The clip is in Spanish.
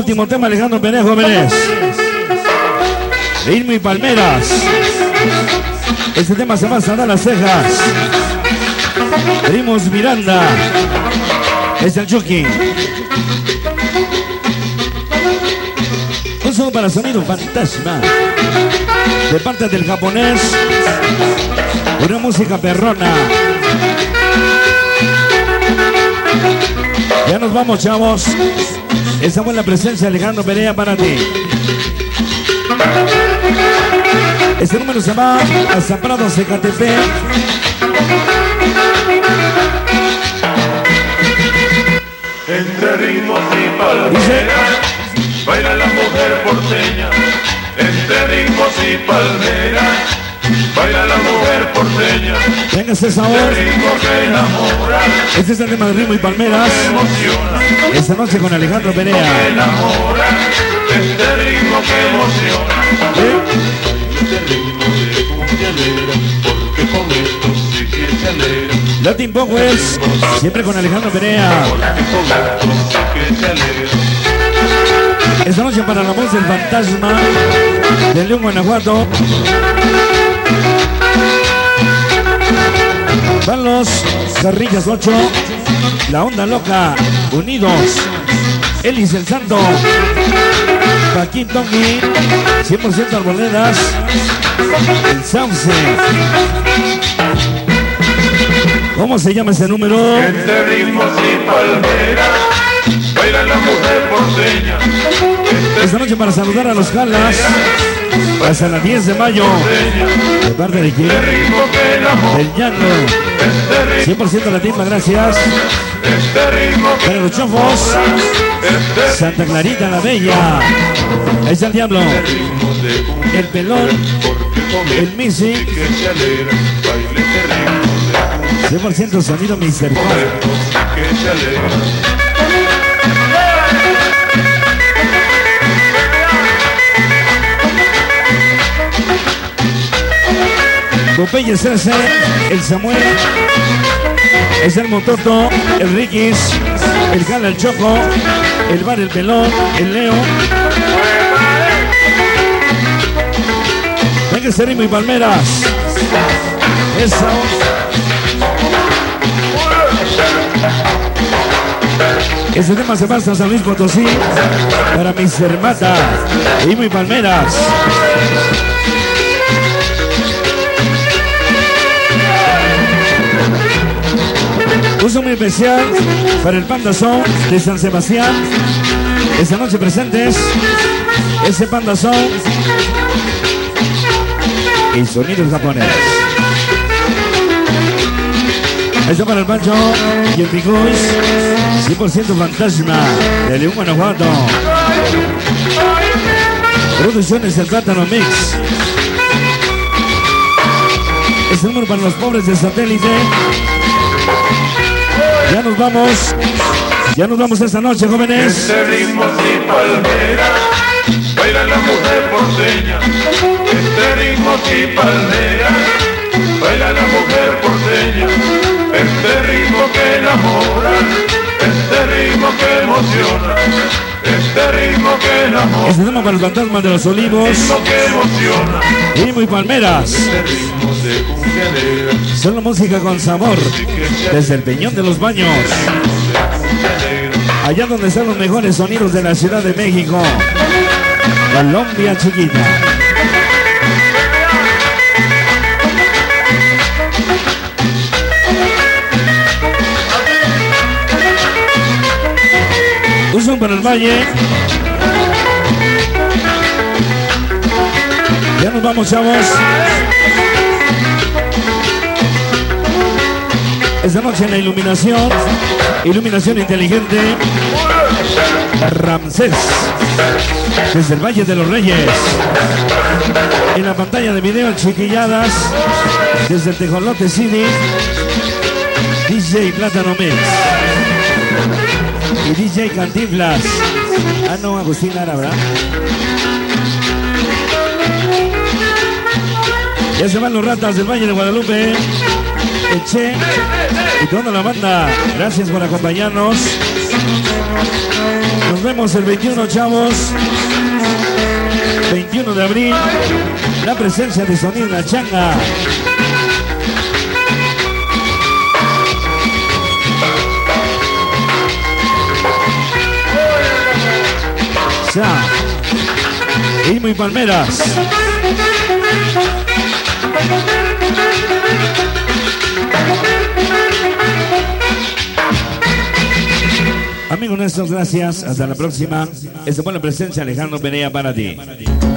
último tema, Alejandro Pérez, jóvenes. Ritmo y palmeras. Este tema se va a sanar las cejas. Primos Miranda. Es el Chucky. Un saludo para Sonido Fantasma. De parte del japonés. Una música perrona. Ya nos vamos, chavos. Esa fue la presencia de Alejandro Perea para ti. Este número se va a San Prado, Zacatepec. Entre ritmos y palmeras baila la mujer porteña. Entre ritmos y palmeras baila la mujer porteña. Venga ese sabor. Este ritmo que enamora. Este es el tema de ritmo y palmeras. Esta noche con Alejandro Perea. Que enamora. Este ritmo que emociona. Este ritmo de cumbialera, porque con esto sí que se alegra. Latin Powers, siempre con Alejandro Perea. Porque con esto sí que se alegra. Esta noche para la voz del fantasma de León, Guanajuato. Van los Carrillas 8, La Onda Loca, Unidos, Elis el Santo, Paquín Tongi, 100% Arboledas, El Sauce. ¿Cómo se llama ese número? Entre ritmos y palmeras baila la mujer porteña. Esta noche para saludar a los Jalas hasta las 10 de mayo. ¿De parte de quién? Del Yango. 100% la timba, gracias. Para los Chofos, Santa Clarita la Bella. Ahí está el Diablo, el Pelón, el Missy. 100% sonido Mr. Popeye Cese, el Samuel, es el Mototo, el Rikis, el Jala, el Choco, el Bar, el Pelón, el Leo. Venga ese ritmo y palmeras. Eso. Este tema se pasa a San Luis Potosí para mis hermatas, ritmo y palmeras. Uso muy especial para el Panda Son de San Sebastián. Esta noche presentes ese Panda Son y sonidos japoneses. Esto para el Pancho y el Picuis, 100% fantasma de León, Guanajuato. Producciones El Plátano Mix. Este número para los pobres de satélite. Ya nos vamos esta noche, jóvenes. Entre ritmos y palmeras baila la mujer porteña. Entre ritmos y palmeras baila la mujer porteña. Este ritmo que enamora, este ritmo que emociona, este ritmo que enamora. Este tema para el fantasma de los olivos. Ritmo que emociona. Ritmo y palmeras. Este ritmo de cumbialera. Solo música con sabor. Desde el Peñón de los Baños. Allá donde están los mejores sonidos de la Ciudad de México. Colombia chiquita. Uso para el Valle. Ya nos vamos, chavos. Esta noche en la iluminación inteligente, Ramsés, desde el Valle de los Reyes. En la pantalla de video, Chiquilladas, desde el Tejolote City, DJ Plátano Mix y DJ Cantinflas. Ah, no, Agustín Lara, ¿verdad? Ya se van los ratas del Valle de Guadalupe. el Che y toda la banda. Gracias por acompañarnos. Nos vemos el 21, chavos. 21 de abril. La presencia de Sonido La Changa. Ya. Y muy Palmeras. Amigos nuestros, gracias. Hasta la próxima. Esta fue la presencia de Alejandro Perea para ti.